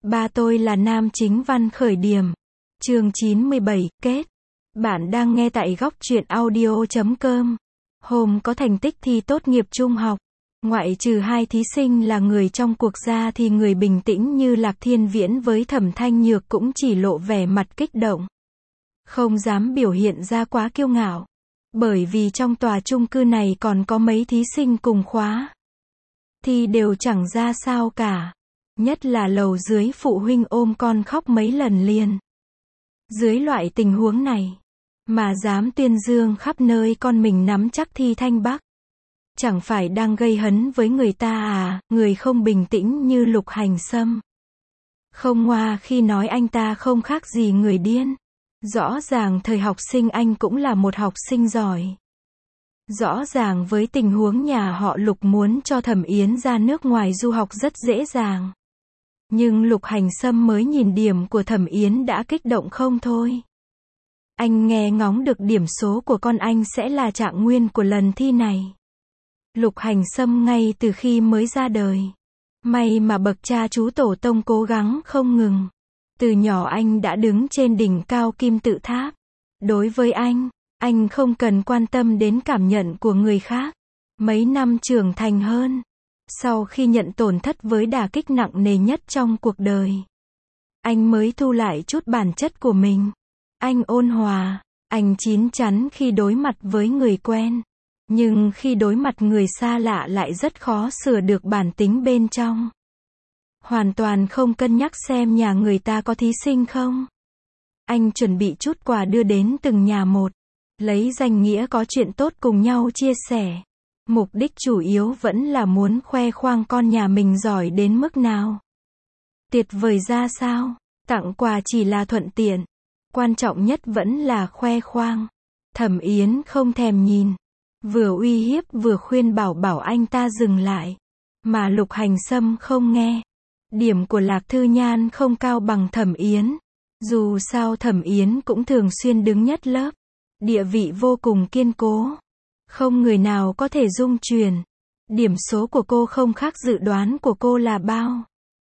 Ba tôi là nam chính văn khởi điểm. Chương 97, kết. Bạn đang nghe tại góc truyện audio.com. Hôm có thành tích thi tốt nghiệp trung học. Ngoại trừ hai thí sinh là người trong cuộc ra thì người bình tĩnh như Lạc Thiên Viễn với Thẩm Thanh Nhược cũng chỉ lộ vẻ mặt kích động. Không dám biểu hiện ra quá kiêu ngạo. Bởi vì trong tòa chung cư này còn có mấy thí sinh cùng khóa. Thì đều chẳng ra sao cả. Nhất là lầu dưới phụ huynh ôm con khóc mấy lần liền. Dưới loại tình huống này, mà dám tuyên dương khắp nơi con mình nắm chắc thi Thanh Bắc. Chẳng phải đang gây hấn với người ta à, người không bình tĩnh như Lục Hành Sâm. Không ngoa khi nói anh ta không khác gì người điên. Rõ ràng thời học sinh anh cũng là một học sinh giỏi. Rõ ràng với tình huống nhà họ Lục muốn cho Thẩm Yến ra nước ngoài du học rất dễ dàng. Nhưng Lục Hành Sâm mới nhìn điểm của Thẩm Yến đã kích động không thôi. Anh nghe ngóng được điểm số của con anh sẽ là trạng nguyên của lần thi này. Lục Hành Sâm ngay từ khi mới ra đời. May mà bậc cha chú tổ tông cố gắng không ngừng. Từ nhỏ anh đã đứng trên đỉnh cao kim tự tháp. Đối với anh không cần quan tâm đến cảm nhận của người khác. Mấy năm trưởng thành hơn. Sau khi nhận tổn thất với đả kích nặng nề nhất trong cuộc đời, anh mới thu lại chút bản chất của mình. Anh ôn hòa, anh chín chắn khi đối mặt với người quen. Nhưng khi đối mặt người xa lạ lại rất khó sửa được bản tính bên trong. Hoàn toàn không cân nhắc xem nhà người ta có thí sinh không. Anh chuẩn bị chút quà đưa đến từng nhà một. Lấy danh nghĩa có chuyện tốt cùng nhau chia sẻ. Mục đích chủ yếu vẫn là muốn khoe khoang con nhà mình giỏi đến mức nào. Tuyệt vời ra sao, tặng quà chỉ là thuận tiện. Quan trọng nhất vẫn là khoe khoang. Thẩm Yến không thèm nhìn. Vừa uy hiếp vừa khuyên bảo anh ta dừng lại. Mà Lục Hành Sâm không nghe. Điểm của Lạc Thư Nhan không cao bằng Thẩm Yến. Dù sao Thẩm Yến cũng thường xuyên đứng nhất lớp. Địa vị vô cùng kiên cố. Không người nào có thể dung chuyển. Điểm số của cô không khác dự đoán của cô là bao.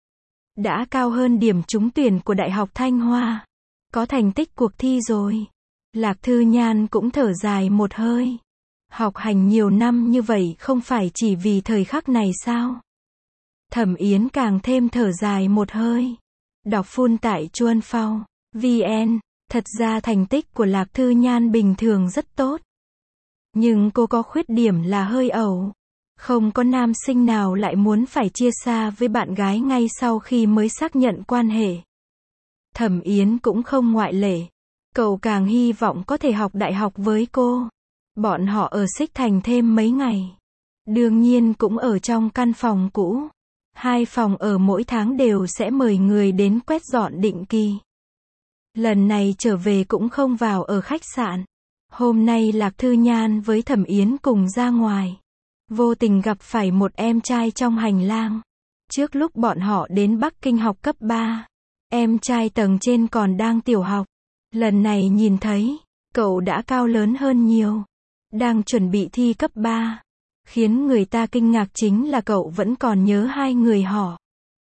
Đã cao hơn điểm trúng tuyển của Đại học Thanh Hoa. Có thành tích cuộc thi rồi. Lạc Thư Nhan cũng thở dài một hơi. Học hành nhiều năm như vậy không phải chỉ vì thời khắc này sao? Thẩm Yến càng thêm thở dài một hơi. Đọc full tại chuanphao.vn. Thật ra thành tích của Lạc Thư Nhan bình thường rất tốt. Nhưng cô có khuyết điểm là hơi ẩu. Không có nam sinh nào lại muốn phải chia xa với bạn gái ngay sau khi mới xác nhận quan hệ. Thẩm Yến cũng không ngoại lệ. Cậu càng hy vọng có thể học đại học với cô. Bọn họ ở Xích Thành thêm mấy ngày. Đương nhiên cũng ở trong căn phòng cũ. 2 phòng ở mỗi tháng đều sẽ mời người đến quét dọn định kỳ. Lần này trở về cũng không vào ở khách sạn. Hôm nay Lạc Thư Nhan với Thẩm Yến cùng ra ngoài. Vô tình gặp phải một em trai trong hành lang. Trước lúc bọn họ đến Bắc Kinh học cấp 3, em trai tầng trên còn đang tiểu học. Lần này nhìn thấy, cậu đã cao lớn hơn nhiều. Đang chuẩn bị thi cấp 3. Khiến người ta kinh ngạc chính là cậu vẫn còn nhớ hai người họ.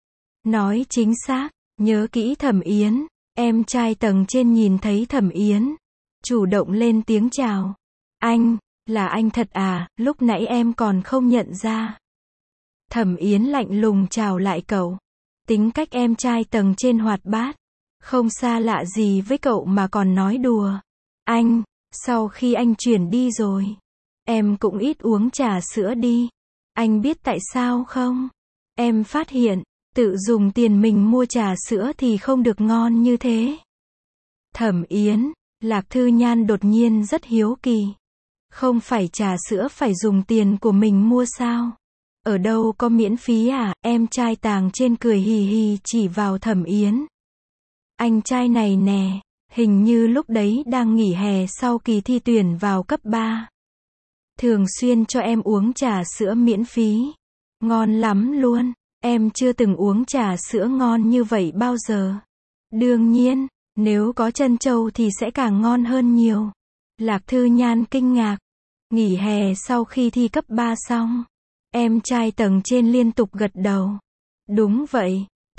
Nói chính xác, nhớ kỹ Thẩm Yến. Em trai tầng trên nhìn thấy Thẩm Yến. Chủ động lên tiếng chào. Anh, là anh thật à, lúc nãy em còn không nhận ra. Thẩm Yến lạnh lùng chào lại cậu. Tính cách em trai tầng trên hoạt bát. Không xa lạ gì với cậu mà còn nói đùa. Anh, sau khi anh chuyển đi rồi, em cũng ít uống trà sữa đi. Anh biết tại sao không? Em phát hiện, tự dùng tiền mình mua trà sữa thì không được ngon như thế. Thẩm Yến, Lạc Thư Nhan đột nhiên rất hiếu kỳ. Không phải trà sữa phải dùng tiền của mình mua sao? Ở đâu có miễn phí à? Em trai tàng trên cười hì hì chỉ vào Thẩm Yến. Anh trai này nè, hình như lúc đấy đang nghỉ hè sau kỳ thi tuyển vào cấp 3. Thường xuyên cho em uống trà sữa miễn phí. Ngon lắm luôn. Em chưa từng uống trà sữa ngon như vậy bao giờ. Đương nhiên, nếu có trân châu thì sẽ càng ngon hơn nhiều. Lạc Thư Nhan kinh ngạc. Nghỉ hè sau khi thi cấp 3 xong. Em trai tầng trên liên tục gật đầu. Đúng vậy.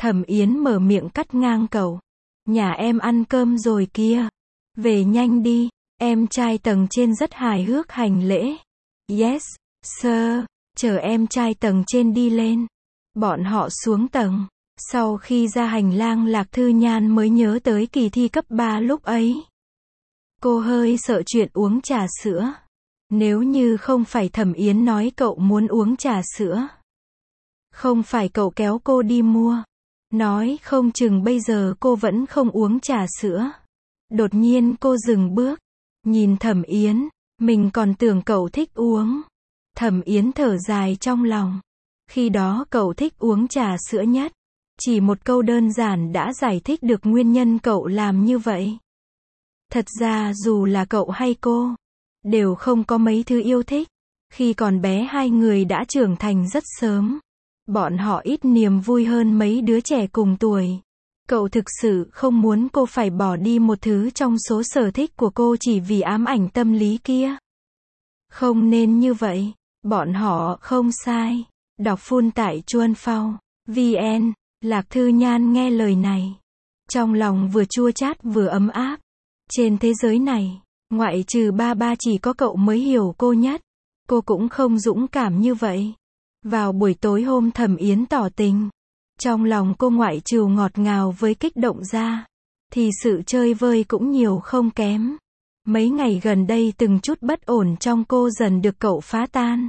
Thẩm Yến mở miệng cắt ngang cậu. Nhà em ăn cơm rồi kia. Về nhanh đi. Em trai tầng trên rất hài hước hành lễ. Yes, sir. Chờ em trai tầng trên đi lên. Bọn họ xuống tầng. Sau khi ra hành lang Lạc Thư Nhan mới nhớ tới kỳ thi cấp 3 lúc ấy. Cô hơi sợ chuyện uống trà sữa. Nếu như không phải Thẩm Yến nói cậu muốn uống trà sữa. Không phải cậu kéo cô đi mua. Nói không chừng bây giờ cô vẫn không uống trà sữa. Đột nhiên cô dừng bước. Nhìn Thẩm Yến. Mình còn tưởng cậu thích uống. Thẩm Yến thở dài trong lòng. Khi đó cậu thích uống trà sữa nhất. Chỉ một câu đơn giản đã giải thích được nguyên nhân cậu làm như vậy. Thật ra dù là cậu hay cô, đều không có mấy thứ yêu thích. Khi còn bé hai người đã trưởng thành rất sớm. Bọn họ ít niềm vui hơn mấy đứa trẻ cùng tuổi. Cậu thực sự không muốn cô phải bỏ đi một thứ trong số sở thích của cô chỉ vì ám ảnh tâm lý kia. Không nên như vậy. Bọn họ không sai. Đọc full tại Chuan Phao VN. Lạc Thư Nhan nghe lời này. Trong lòng vừa chua chát vừa ấm áp. Trên thế giới này, ngoại trừ ba chỉ có cậu mới hiểu cô nhất. Cô cũng không dũng cảm như vậy. Vào buổi tối hôm Thẩm Yến tỏ tình. Trong lòng cô ngoại trừ ngọt ngào với kích động ra. Thì sự chơi vơi cũng nhiều không kém. Mấy ngày gần đây từng chút bất ổn trong cô dần được cậu phá tan.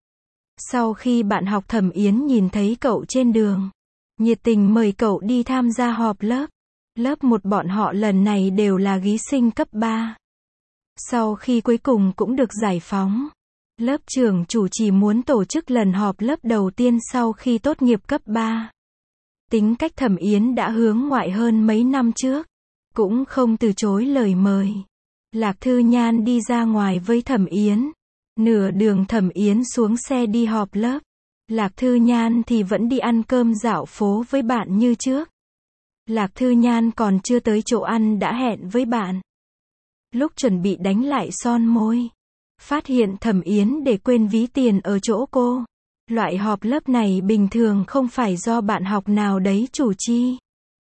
Sau khi bạn học Thẩm Yến nhìn thấy cậu trên đường. Nhiệt tình mời cậu đi tham gia họp lớp. Lớp 1 bọn họ lần này đều là thí sinh cấp 3. Sau khi cuối cùng cũng được giải phóng. Lớp trưởng chủ chỉ muốn tổ chức lần họp lớp đầu tiên sau khi tốt nghiệp cấp 3. Tính cách Thẩm Yến đã hướng ngoại hơn mấy năm trước. Cũng không từ chối lời mời. Lạc Thư Nhan đi ra ngoài với Thẩm Yến. Nửa đường Thẩm Yến xuống xe đi họp lớp. Lạc Thư Nhan thì vẫn đi ăn cơm dạo phố với bạn như trước. Lạc Thư Nhan còn chưa tới chỗ ăn đã hẹn với bạn. Lúc chuẩn bị đánh lại son môi. Phát hiện Thẩm Yến để quên ví tiền ở chỗ cô. Loại họp lớp này bình thường không phải do bạn học nào đấy chủ chi.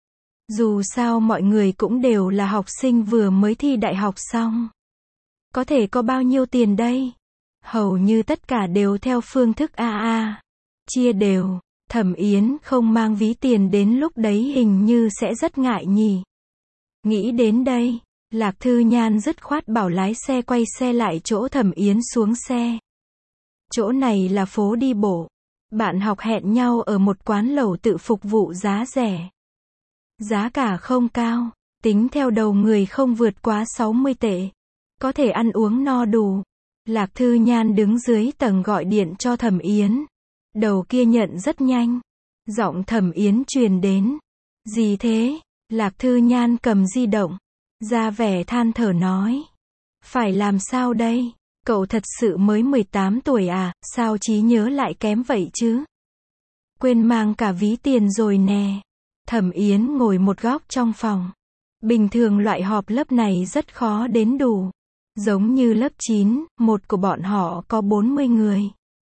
Dù sao mọi người cũng đều là học sinh vừa mới thi đại học xong. Có thể có bao nhiêu tiền đây? Hầu như tất cả đều theo phương thức AA. Chia đều. Thẩm Yến không mang ví tiền đến lúc đấy hình như sẽ rất ngại nhỉ. Nghĩ đến đây, Lạc Thư Nhan dứt khoát bảo lái xe quay xe lại chỗ Thẩm Yến xuống xe. Chỗ này là phố đi bộ. Bạn học hẹn nhau ở một quán lẩu tự phục vụ giá rẻ. Giá cả không cao, tính theo đầu người không vượt quá 60 tệ. Có thể ăn uống no đủ. Lạc Thư Nhan đứng dưới tầng gọi điện cho Thẩm Yến. Đầu kia nhận rất nhanh. Giọng Thẩm Yến truyền đến. Gì thế? Lạc Thư Nhan cầm di động. Ra vẻ than thở nói. Phải làm sao đây? Cậu thật sự mới 18 tuổi à? Sao trí nhớ lại kém vậy chứ? Quên mang cả ví tiền rồi nè. Thẩm Yến ngồi một góc trong phòng. Bình thường loại họp lớp này rất khó đến đủ. Giống như lớp 9, một của bọn họ có 40 người.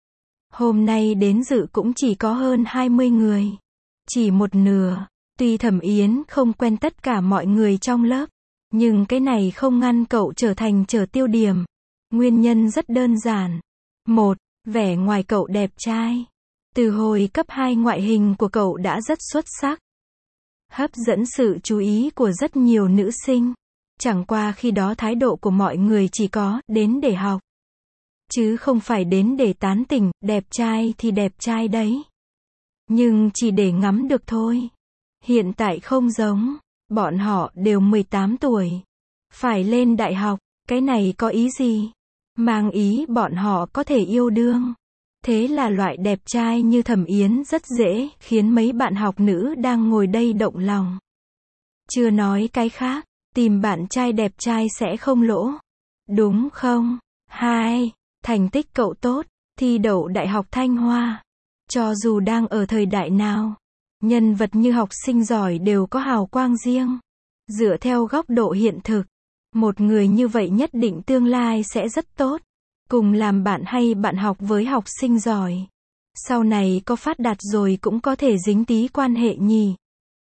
Hôm nay đến dự cũng chỉ có hơn 20 người. Chỉ một nửa. Tuy Thẩm Yến không quen tất cả mọi người trong lớp. Nhưng cái này không ngăn cậu trở thành tiêu điểm. Nguyên nhân rất đơn giản. 1. Vẻ ngoài cậu đẹp trai. Từ hồi cấp 2 ngoại hình của cậu đã rất xuất sắc. Hấp dẫn sự chú ý của rất nhiều nữ sinh. Chẳng qua khi đó thái độ của mọi người chỉ có đến để học. Chứ không phải đến để tán tỉnh, đẹp trai thì đẹp trai đấy. Nhưng chỉ để ngắm được thôi. Hiện tại không giống. Bọn họ đều 18 tuổi. Phải lên đại học. Cái này có ý gì? Mang ý bọn họ có thể yêu đương. Thế là loại đẹp trai như Thẩm Yến rất dễ khiến mấy bạn học nữ đang ngồi đây động lòng. Chưa nói cái khác, tìm bạn trai đẹp trai sẽ không lỗ. Đúng không? 2. Thành tích cậu tốt, thi đậu Đại học Thanh Hoa. Cho dù đang ở thời đại nào, nhân vật như học sinh giỏi đều có hào quang riêng. Dựa theo góc độ hiện thực, một người như vậy nhất định tương lai sẽ rất tốt. Cùng làm bạn hay bạn học với học sinh giỏi. Sau này có phát đạt rồi cũng có thể dính tí quan hệ nhỉ.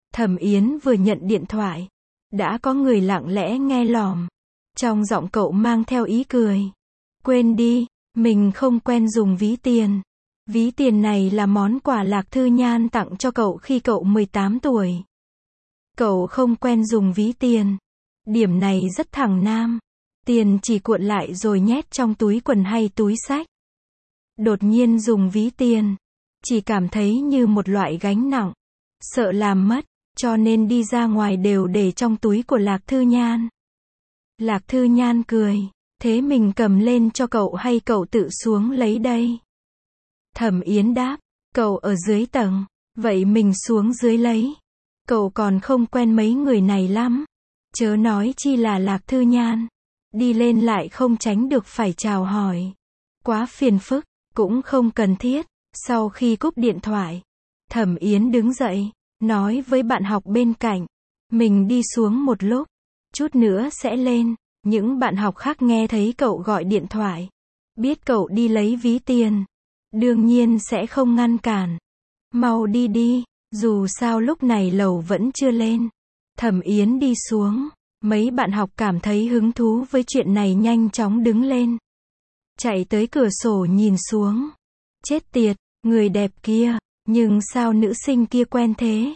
Thẩm Yến vừa nhận điện thoại, đã có người lặng lẽ nghe lỏm. Trong giọng cậu mang theo ý cười. Quên đi, mình không quen dùng ví tiền. Ví tiền này là món quà Lạc Thư Nhan tặng cho cậu khi cậu 18 tuổi. Cậu không quen dùng ví tiền. Điểm này rất thẳng nam. Tiền chỉ cuộn lại rồi nhét trong túi quần hay túi xách. Đột nhiên dùng ví tiền, chỉ cảm thấy như một loại gánh nặng. Sợ làm mất, cho nên đi ra ngoài đều để trong túi của Lạc Thư Nhan. Lạc Thư Nhan cười. Thế mình cầm lên cho cậu hay cậu tự xuống lấy đây? Thẩm Yến đáp. Cậu ở dưới tầng. Vậy mình xuống dưới lấy. Cậu còn không quen mấy người này lắm. Chớ nói chi là Lạc Thư Nhan. Đi lên lại không tránh được phải chào hỏi. Quá phiền phức, cũng không cần thiết. Sau khi cúp điện thoại, Thẩm Yến đứng dậy, nói với bạn học bên cạnh. Mình đi xuống một lúc. Chút nữa sẽ lên. Những bạn học khác nghe thấy cậu gọi điện thoại. Biết cậu đi lấy ví tiền. Đương nhiên sẽ không ngăn cản. Mau đi đi, dù sao lúc này lầu vẫn chưa lên. Thẩm Yến đi xuống. Mấy bạn học cảm thấy hứng thú với chuyện này nhanh chóng đứng lên. Chạy tới cửa sổ nhìn xuống. Chết tiệt, người đẹp kia. Nhưng sao nữ sinh kia quen thế?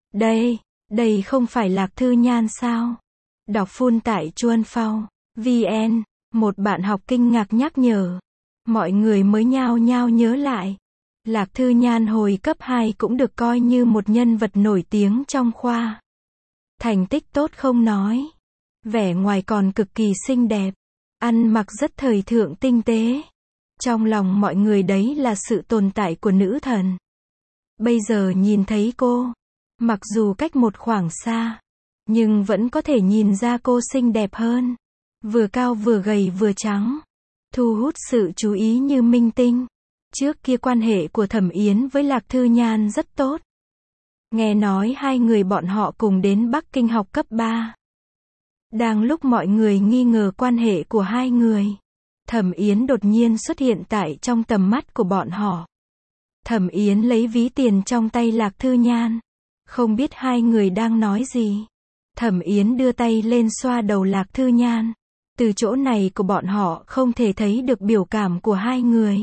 Đây không phải Lạc Thư Nhan sao? Đọc full tại chuanphao.vn, một bạn học kinh ngạc nhắc nhở. Mọi người mới nhao nhao nhớ lại. Lạc Thư Nhan hồi cấp 2 cũng được coi như một nhân vật nổi tiếng trong khoa. Thành tích tốt không nói. Vẻ ngoài còn cực kỳ xinh đẹp. Ăn mặc rất thời thượng tinh tế. Trong lòng mọi người đấy là sự tồn tại của nữ thần. Bây giờ nhìn thấy cô, mặc dù cách một khoảng xa, nhưng vẫn có thể nhìn ra cô xinh đẹp hơn. Vừa cao vừa gầy vừa trắng. Thu hút sự chú ý như minh tinh. Trước kia quan hệ của Thẩm Yến với Lạc Thư Nhan rất tốt. Nghe nói hai người bọn họ cùng đến Bắc Kinh học cấp 3. Đang lúc mọi người nghi ngờ quan hệ của hai người, Thẩm Yến đột nhiên xuất hiện tại trong tầm mắt của bọn họ. Thẩm Yến lấy ví tiền trong tay Lạc Thư Nhan. Không biết hai người đang nói gì. Thẩm Yến đưa tay lên xoa đầu Lạc Thư Nhan. Từ chỗ này của bọn họ không thể thấy được biểu cảm của hai người.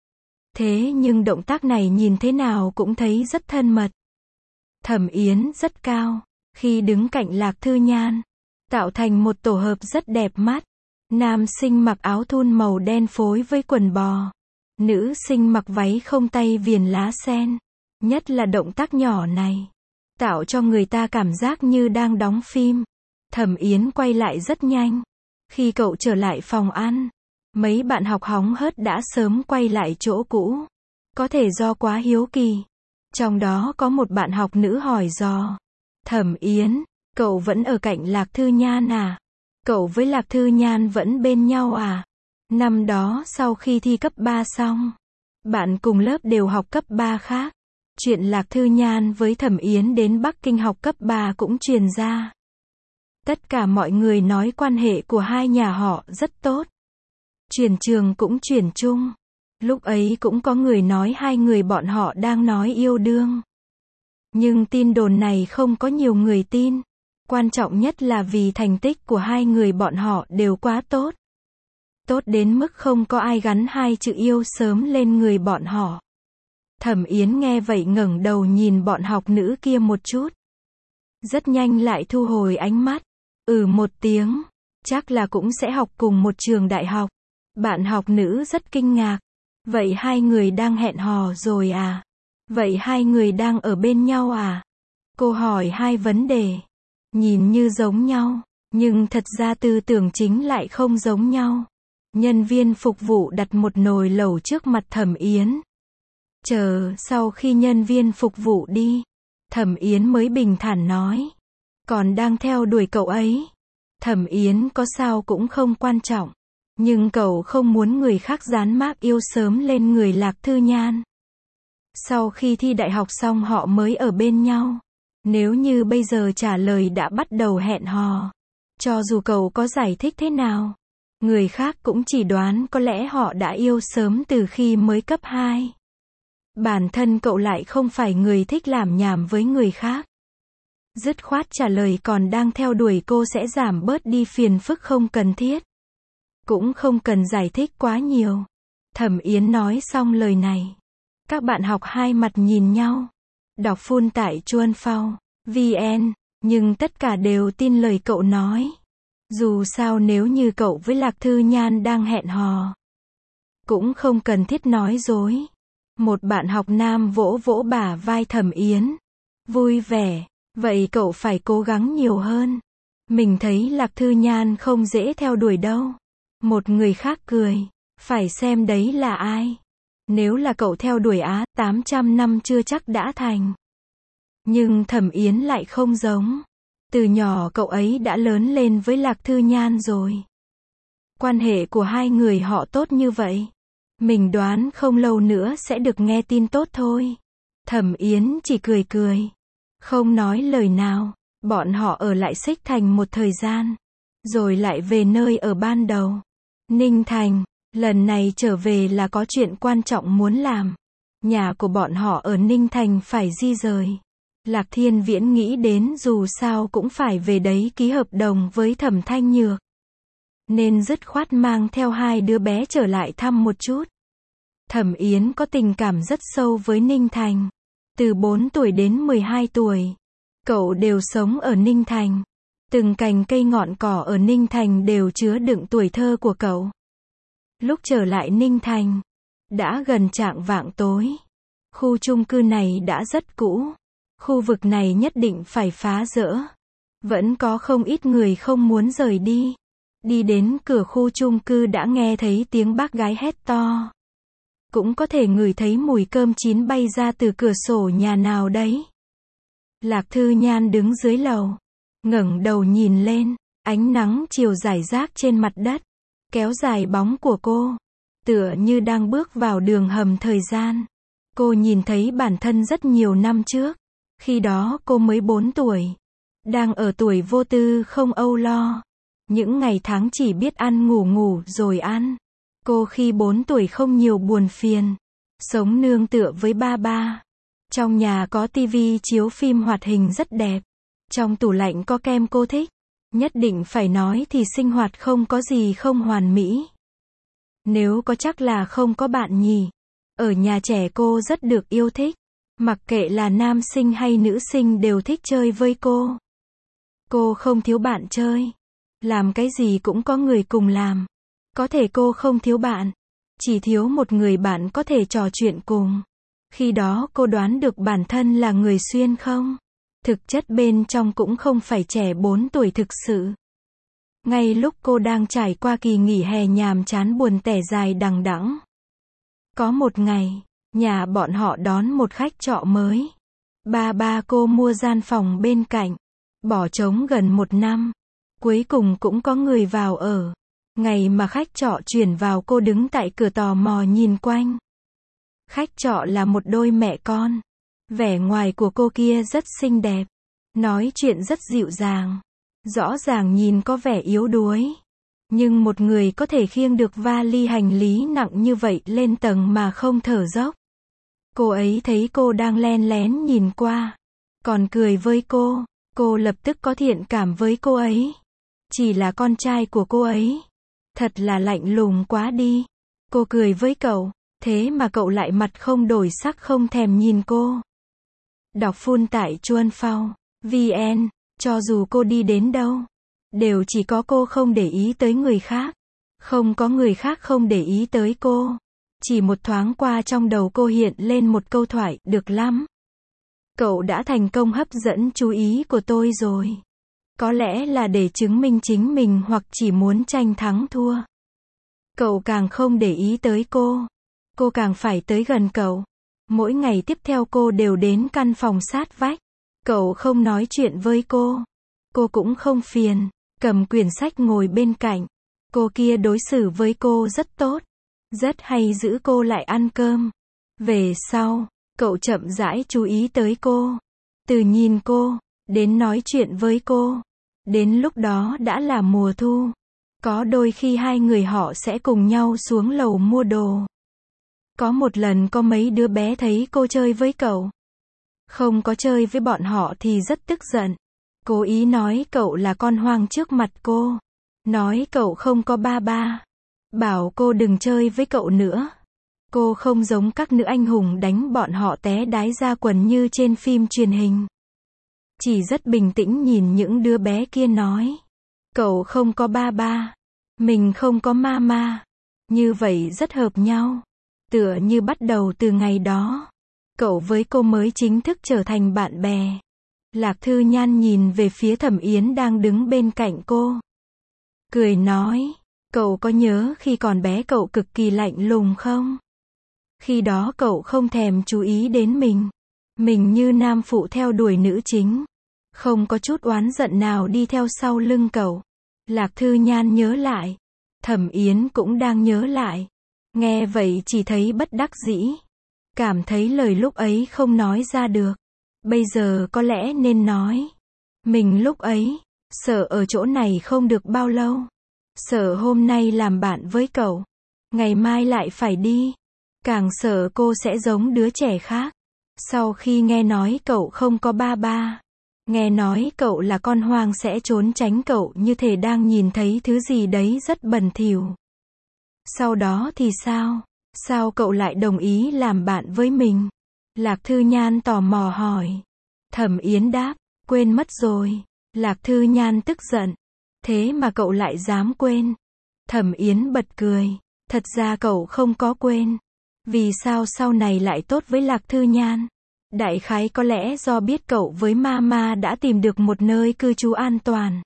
Thế nhưng động tác này nhìn thế nào cũng thấy rất thân mật. Thẩm Yến rất cao. Khi đứng cạnh Lạc Thư Nhan, tạo thành một tổ hợp rất đẹp mắt. Nam sinh mặc áo thun màu đen phối với quần bò. Nữ sinh mặc váy không tay viền lá sen. Nhất là động tác nhỏ này, tạo cho người ta cảm giác như đang đóng phim. Thẩm Yến quay lại rất nhanh. Khi cậu trở lại phòng ăn, mấy bạn học hóng hớt đã sớm quay lại chỗ cũ. Có thể do quá hiếu kỳ. Trong đó có một bạn học nữ hỏi dò. Thẩm Yến, cậu vẫn ở cạnh Lạc Thư Nhan à? Cậu với Lạc Thư Nhan vẫn bên nhau à? Năm đó sau khi thi cấp 3 xong, bạn cùng lớp đều học cấp 3 khác. Chuyện Lạc Thư Nhan với Thẩm Yến đến Bắc Kinh học cấp 3 cũng truyền ra. Tất cả mọi người nói quan hệ của hai nhà họ rất tốt. Chuyển trường cũng chuyển chung. Lúc ấy cũng có người nói hai người bọn họ đang nói yêu đương. Nhưng tin đồn này không có nhiều người tin. Quan trọng nhất là vì thành tích của hai người bọn họ đều quá tốt. Tốt đến mức không có ai gắn hai chữ yêu sớm lên người bọn họ. Thẩm Yến nghe vậy ngẩng đầu nhìn bọn học nữ kia một chút. Rất nhanh lại thu hồi ánh mắt. Một tiếng. Chắc là cũng sẽ học cùng một trường đại học. Bạn học nữ rất kinh ngạc. Vậy hai người đang hẹn hò rồi à? Vậy hai người đang ở bên nhau à? Cô hỏi hai vấn đề. Nhìn như giống nhau, nhưng thật ra tư tưởng chính lại không giống nhau. Nhân viên phục vụ đặt một nồi lẩu trước mặt Thẩm Yến. Chờ sau khi nhân viên phục vụ đi, Thẩm Yến mới bình thản nói. Còn đang theo đuổi cậu ấy. Thẩm Yến có sao cũng không quan trọng. Nhưng cậu không muốn người khác dán mác yêu sớm lên người Lạc Thư Nhan. Sau khi thi đại học xong họ mới ở bên nhau. Nếu như bây giờ trả lời đã bắt đầu hẹn hò, cho dù cậu có giải thích thế nào, người khác cũng chỉ đoán có lẽ họ đã yêu sớm từ khi mới cấp 2. Bản thân cậu lại không phải người thích làm nhảm với người khác. Dứt khoát trả lời còn đang theo đuổi cô sẽ giảm bớt đi phiền phức không cần thiết. Cũng không cần giải thích quá nhiều. Thẩm Yến nói xong lời này. Các bạn học hai mặt nhìn nhau. Đọc full tại Chuan Phao VN, nhưng tất cả đều tin lời cậu nói. Dù sao nếu như cậu với Lạc Thư Nhan đang hẹn hò, cũng không cần thiết nói dối. Một bạn học nam vỗ vỗ bả vai Thẩm Yến. Vui vẻ, vậy cậu phải cố gắng nhiều hơn. Mình thấy Lạc Thư Nhan không dễ theo đuổi đâu. Một người khác cười. Phải xem đấy là ai. Nếu là cậu theo đuổi 800 năm chưa chắc đã thành. Nhưng Thẩm Yến lại không giống. Từ nhỏ cậu ấy đã lớn lên với Lạc Thư Nhan rồi. Quan hệ của hai người họ tốt như vậy. Mình đoán không lâu nữa sẽ được nghe tin tốt thôi. Thẩm Yến chỉ cười cười. Không nói lời nào. Bọn họ ở lại Xích Thành một thời gian. Rồi lại về nơi ở ban đầu. Ninh Thành. Lần này trở về là có chuyện quan trọng muốn làm. Nhà của bọn họ ở Ninh Thành phải di rời. Lạc Thiên Viễn nghĩ đến dù sao cũng phải về đấy ký hợp đồng với Thẩm Thanh Nhược. Nên dứt khoát mang theo hai đứa bé trở lại thăm một chút. Thẩm Yến có tình cảm rất sâu với Ninh Thành. Từ 4 tuổi đến 12 tuổi. Cậu đều sống ở Ninh Thành. Từng cành cây ngọn cỏ ở Ninh Thành đều chứa đựng tuổi thơ của cậu. Lúc trở lại Ninh Thành, đã gần chạng vạng tối. Khu chung cư này đã rất cũ. Khu vực này nhất định phải phá dỡ. Vẫn có không ít người không muốn rời đi. Đi đến cửa khu chung cư đã nghe thấy tiếng bác gái hét to. Cũng có thể ngửi thấy mùi cơm chín bay ra từ cửa sổ nhà nào đấy. Lạc Thư Nhan đứng dưới lầu. Ngẩng đầu nhìn lên. Ánh nắng chiều rải rác trên mặt đất. Kéo dài bóng của cô. Tựa như đang bước vào đường hầm thời gian. Cô nhìn thấy bản thân rất nhiều năm trước. Khi đó cô mới 4 tuổi. Đang ở tuổi vô tư không âu lo. Những ngày tháng chỉ biết ăn ngủ rồi ăn. Cô khi 4 tuổi không nhiều buồn phiền. Sống nương tựa với ba. Trong nhà có tivi chiếu phim hoạt hình rất đẹp. Trong tủ lạnh có kem cô thích. Nhất định phải nói thì sinh hoạt không có gì không hoàn mỹ. Nếu có chắc là không có bạn nhỉ. Ở nhà trẻ cô rất được yêu thích. Mặc kệ là nam sinh hay nữ sinh đều thích chơi với cô. Cô không thiếu bạn chơi. Làm cái gì cũng có người cùng làm. Có thể cô không thiếu bạn. Chỉ thiếu một người bạn có thể trò chuyện cùng. Khi đó cô đoán được bản thân là người xuyên không? Thực chất bên trong cũng không phải trẻ 4 tuổi thực sự. Ngay lúc cô đang trải qua kỳ nghỉ hè nhàm chán buồn tẻ dài đằng đẵng. Có một ngày, nhà bọn họ đón một khách trọ mới. Ba cô mua gian phòng bên cạnh. Bỏ trống gần 1 năm. Cuối cùng cũng có người vào ở. Ngày mà khách trọ chuyển vào cô đứng tại cửa tò mò nhìn quanh. Khách trọ là một đôi mẹ con. Vẻ ngoài của cô kia rất xinh đẹp. Nói chuyện rất dịu dàng. Rõ ràng nhìn có vẻ yếu đuối. Nhưng một người có thể khiêng được vali hành lý nặng như vậy lên tầng mà không thở dốc. Cô ấy thấy cô đang len lén nhìn qua. Còn cười với cô. Cô lập tức có thiện cảm với cô ấy. Chỉ là con trai của cô ấy. Thật là lạnh lùng quá đi. Cô cười với cậu. Thế mà cậu lại mặt không đổi sắc không thèm nhìn cô. Đọc full tại Chuan Phao VN. Cho dù cô đi đến đâu, đều chỉ có cô không để ý tới người khác. Không có người khác không để ý tới cô. Chỉ một thoáng qua trong đầu cô hiện lên một câu thoại, được lắm. Cậu đã thành công hấp dẫn chú ý của tôi rồi. Có lẽ là để chứng minh chính mình hoặc chỉ muốn tranh thắng thua. Cậu càng không để ý tới cô càng phải tới gần cậu. Mỗi ngày tiếp theo cô đều đến căn phòng sát vách. Cậu không nói chuyện với cô cũng không phiền, cầm quyển sách ngồi bên cạnh. Cô kia đối xử với cô rất tốt, rất hay giữ cô lại ăn cơm. Về sau, cậu chậm rãi chú ý tới cô. Từ nhìn cô, đến nói chuyện với cô. Đến lúc đó đã là mùa thu. Có đôi khi hai người họ sẽ cùng nhau xuống lầu mua đồ. Có một lần có mấy đứa bé thấy cô chơi với cậu. Không có chơi với bọn họ thì rất tức giận. Cố ý nói cậu là con hoang trước mặt cô. Nói cậu không có ba ba. Bảo cô đừng chơi với cậu nữa. Cô không giống các nữ anh hùng đánh bọn họ té đái ra quần như trên phim truyền hình. Chỉ rất bình tĩnh nhìn những đứa bé kia nói. Cậu không có ba ba. Mình không có mama. Như vậy rất hợp nhau. Tựa như bắt đầu từ ngày đó, cậu với cô mới chính thức trở thành bạn bè. Lạc Thư Nhan nhìn về phía Thẩm Yến đang đứng bên cạnh cô. Cười nói, cậu có nhớ khi còn bé cậu cực kỳ lạnh lùng không? Khi đó cậu không thèm chú ý đến mình. Mình như nam phụ theo đuổi nữ chính. Không có chút oán giận nào đi theo sau lưng cậu. Lạc Thư Nhan nhớ lại. Thẩm Yến cũng đang nhớ lại. Nghe vậy chỉ thấy bất đắc dĩ. Cảm thấy lời lúc ấy không nói ra được. Bây giờ có lẽ nên nói. Mình lúc ấy, sợ ở chỗ này không được bao lâu. Sợ hôm nay làm bạn với cậu. Ngày mai lại phải đi. Càng sợ cô sẽ giống đứa trẻ khác. Sau khi nghe nói cậu không có ba ba. Nghe nói cậu là con hoang sẽ trốn tránh cậu như thể đang nhìn thấy thứ gì đấy rất bẩn thỉu. Sau đó thì sao? Sao cậu lại đồng ý làm bạn với mình? Lạc Thư Nhan tò mò hỏi. Thẩm Yến đáp, quên mất rồi. Lạc Thư Nhan tức giận. Thế mà cậu lại dám quên. Thẩm Yến bật cười. Thật ra cậu không có quên. Vì sao sau này lại tốt với Lạc Thư Nhan? Đại khái có lẽ do biết cậu với mama đã tìm được một nơi cư trú an toàn.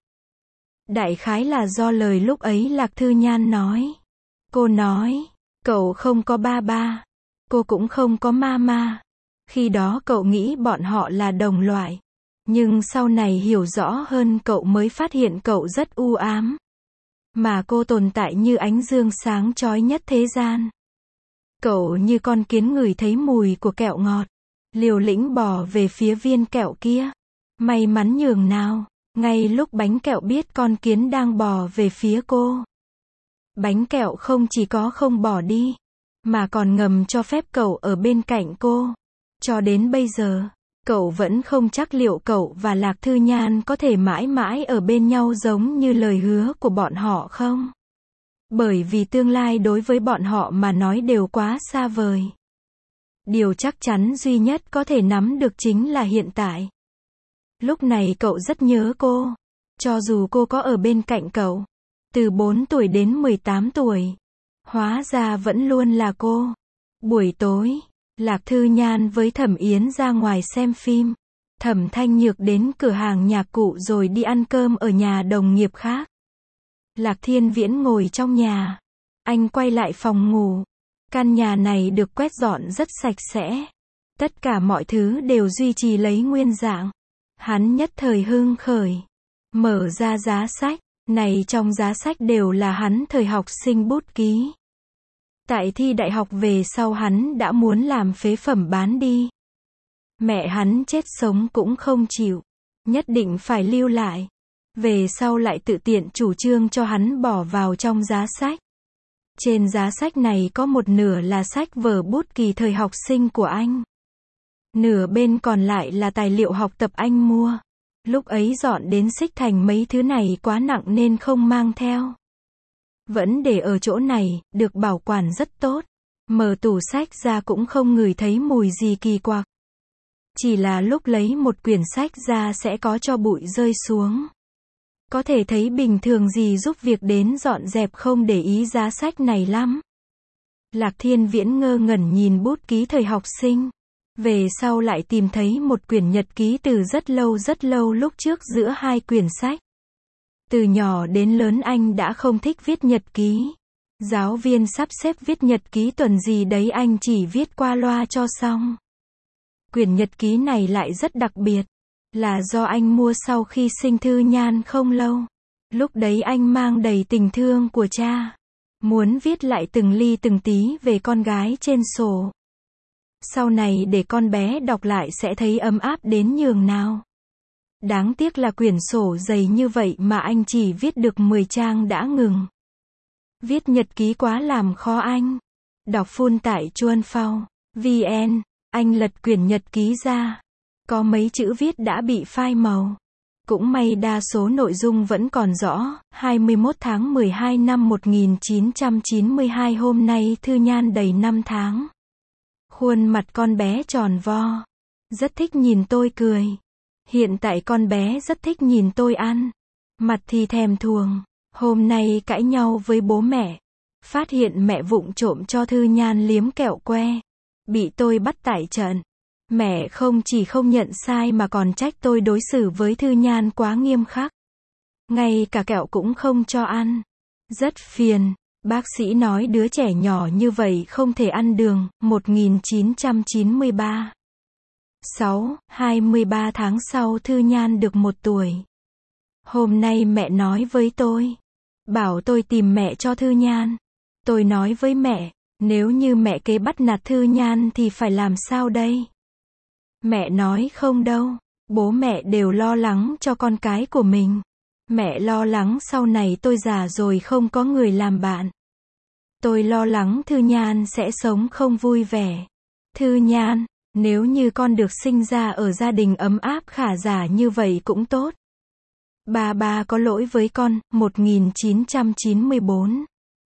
Đại khái là do lời lúc ấy Lạc Thư Nhan nói. Cô nói, cậu không có ba ba. Cô cũng không có mama. Khi đó cậu nghĩ bọn họ là đồng loại. Nhưng sau này hiểu rõ hơn cậu mới phát hiện cậu rất u ám. Mà cô tồn tại như ánh dương sáng chói nhất thế gian. Cậu như con kiến ngửi thấy mùi của kẹo ngọt. Liều lĩnh bò về phía viên kẹo kia. May mắn nhường nào. Ngay lúc bánh kẹo biết con kiến đang bò về phía cô. Bánh kẹo không chỉ có không bỏ đi. Mà còn ngầm cho phép cậu ở bên cạnh cô. Cho đến bây giờ, cậu vẫn không chắc liệu cậu và Lạc Thư Nhan có thể mãi mãi ở bên nhau giống như lời hứa của bọn họ không? Bởi vì tương lai đối với bọn họ mà nói đều quá xa vời. Điều chắc chắn duy nhất có thể nắm được chính là hiện tại. Lúc này cậu rất nhớ cô. Cho dù cô có ở bên cạnh cậu. Từ 4 tuổi đến 18 tuổi. Hóa ra vẫn luôn là cô. Buổi tối, Lạc Thư Nhan với Thẩm Yến ra ngoài xem phim. Thẩm Thanh Nhược đến cửa hàng nhạc cụ rồi đi ăn cơm ở nhà đồng nghiệp khác. Lạc Thiên Viễn ngồi trong nhà. Anh quay lại phòng ngủ. Căn nhà này được quét dọn rất sạch sẽ. Tất cả mọi thứ đều duy trì lấy nguyên dạng. Hắn nhất thời hưng khởi. Mở ra giá sách. Này trong giá sách đều là hắn thời học sinh bút ký. Tại thi đại học về sau hắn đã muốn làm phế phẩm bán đi. Mẹ hắn chết sống cũng không chịu. Nhất định phải lưu lại. Về sau lại tự tiện chủ trương cho hắn bỏ vào trong giá sách. Trên giá sách này có một nửa là sách vở bút kỳ thời học sinh của anh. Nửa bên còn lại là tài liệu học tập anh mua. Lúc ấy dọn đến Xích Thành mấy thứ này quá nặng nên không mang theo. Vẫn để ở chỗ này, được bảo quản rất tốt. Mở tủ sách ra cũng không ngửi thấy mùi gì kỳ quặc. Chỉ là lúc lấy một quyển sách ra sẽ có cho bụi rơi xuống. Có thể thấy bình thường gì giúp việc đến dọn dẹp không để ý giá sách này lắm. Lạc Thiên Viễn ngơ ngẩn nhìn bút ký thời học sinh. Về sau lại tìm thấy một quyển nhật ký từ rất lâu lúc trước giữa hai quyển sách. Từ nhỏ đến lớn anh đã không thích viết nhật ký. Giáo viên sắp xếp viết nhật ký tuần gì đấy anh chỉ viết qua loa cho xong. Quyển nhật ký này lại rất đặc biệt. Là do anh mua sau khi sinh Thư Nhan không lâu. Lúc đấy anh mang đầy tình thương của cha. Muốn viết lại từng ly từng tí về con gái trên sổ. Sau này để con bé đọc lại sẽ thấy ấm áp đến nhường nào. Đáng tiếc là quyển sổ dày như vậy mà anh chỉ viết được 10 trang đã ngừng. Viết nhật ký quá làm khó anh. Đọc full tại Chuan Phao, VN, anh lật quyển nhật ký ra. Có mấy chữ viết đã bị phai màu. Cũng may đa số nội dung vẫn còn rõ. 21 tháng 12 năm 1992 hôm nay Thư Nhan đầy 5 tháng. Khuôn mặt con bé tròn vo. Rất thích nhìn tôi cười. Hiện tại con bé rất thích nhìn tôi ăn. Mặt thì thèm thuồng. Hôm nay cãi nhau với bố mẹ. Phát hiện mẹ vụng trộm cho Thư Nhan liếm kẹo que. Bị tôi bắt tại trận. Mẹ không chỉ không nhận sai mà còn trách tôi đối xử với Thư Nhan quá nghiêm khắc. Ngay cả kẹo cũng không cho ăn. Rất phiền. Bác sĩ nói đứa trẻ nhỏ như vậy không thể ăn đường. 1993. 23 tháng sau Thư Nhan được 1 tuổi. Hôm nay mẹ nói với tôi. Bảo tôi tìm mẹ cho Thư Nhan. Tôi nói với mẹ, nếu như mẹ kế bắt nạt Thư Nhan thì phải làm sao đây? Mẹ nói không đâu. Bố mẹ đều lo lắng cho con cái của mình. Mẹ lo lắng sau này tôi già rồi không có người làm bạn. Tôi lo lắng Thư Nhan sẽ sống không vui vẻ. Thư Nhan, nếu như con được sinh ra ở gia đình ấm áp khả giả như vậy cũng tốt. Ba có lỗi với con. 1994.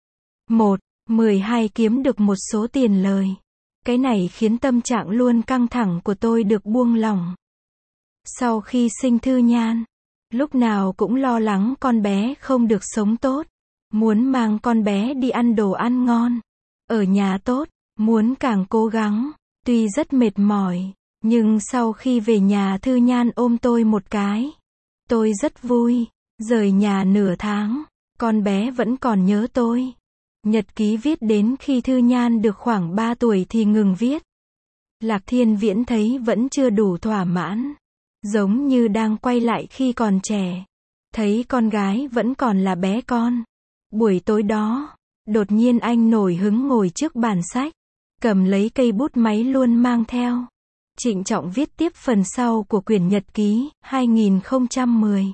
12 kiếm được một số tiền lời. Cái này khiến tâm trạng luôn căng thẳng của tôi được buông lỏng. Sau khi sinh Thư Nhan, lúc nào cũng lo lắng con bé không được sống tốt. Muốn mang con bé đi ăn đồ ăn ngon. Ở nhà tốt, muốn càng cố gắng. Tuy rất mệt mỏi, nhưng sau khi về nhà Thư Nhan ôm tôi một cái. Tôi rất vui. Rời nhà nửa tháng, con bé vẫn còn nhớ tôi. Nhật ký viết đến khi Thư Nhan được khoảng 3 tuổi thì ngừng viết. Lạc Thiên Viễn thấy vẫn chưa đủ thỏa mãn. Giống như đang quay lại khi còn trẻ. Thấy con gái vẫn còn là bé con. Buổi tối đó, đột nhiên anh nổi hứng ngồi trước bàn sách. Cầm lấy cây bút máy luôn mang theo. Trịnh trọng viết tiếp phần sau của quyển nhật ký. 2010.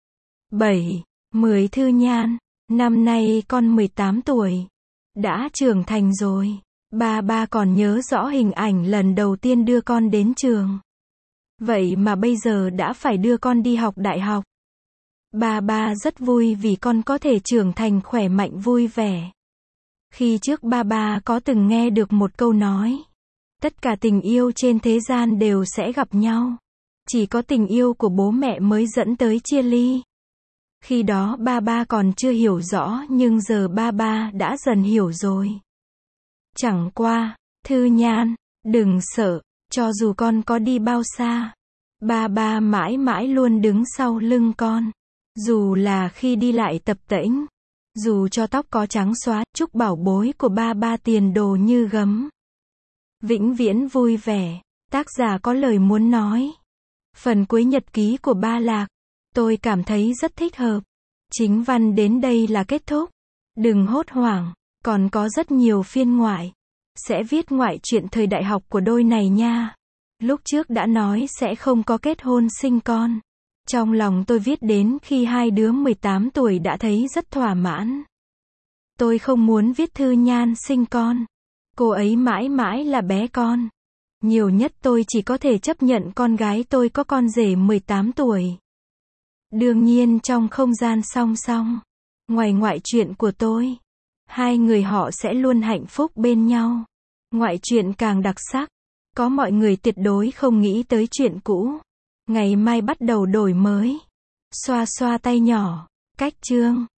10 Thư Nhan, năm nay con 18 tuổi. Đã trưởng thành rồi. Ba còn nhớ rõ hình ảnh lần đầu tiên đưa con đến trường. Vậy mà bây giờ đã phải đưa con đi học đại học. Ba rất vui vì con có thể trưởng thành khỏe mạnh vui vẻ. Khi trước ba có từng nghe được một câu nói. Tất cả tình yêu trên thế gian đều sẽ gặp nhau. Chỉ có tình yêu của bố mẹ mới dẫn tới chia ly. Khi đó ba còn chưa hiểu rõ nhưng giờ ba đã dần hiểu rồi. Chẳng qua, Thư Nhan, đừng sợ, cho dù con có đi bao xa. Ba mãi mãi luôn đứng sau lưng con. Dù là khi đi lại tập tễnh. Dù cho tóc có trắng xóa, chúc bảo bối của ba tiền đồ như gấm. Vĩnh viễn vui vẻ. Tác giả có lời muốn nói. Phần cuối nhật ký của Ba Lạc. Tôi cảm thấy rất thích hợp. Chính văn đến đây là kết thúc. Đừng hốt hoảng, còn có rất nhiều phiên ngoại. Sẽ viết ngoại truyện thời đại học của đôi này nha. Lúc trước đã nói sẽ không có kết hôn sinh con. Trong lòng tôi viết đến khi hai đứa 18 tuổi đã thấy rất thỏa mãn. Tôi không muốn viết Thư Nhan sinh con. Cô ấy mãi mãi là bé con. Nhiều nhất tôi chỉ có thể chấp nhận con gái tôi có con rể 18 tuổi. Đương nhiên trong không gian song song. Ngoài ngoại truyện của tôi, hai người họ sẽ luôn hạnh phúc bên nhau. Ngoại truyện càng đặc sắc. Có mọi người tuyệt đối không nghĩ tới chuyện cũ. Ngày mai bắt đầu đổi mới. Xoa xoa tay nhỏ. Cách chương.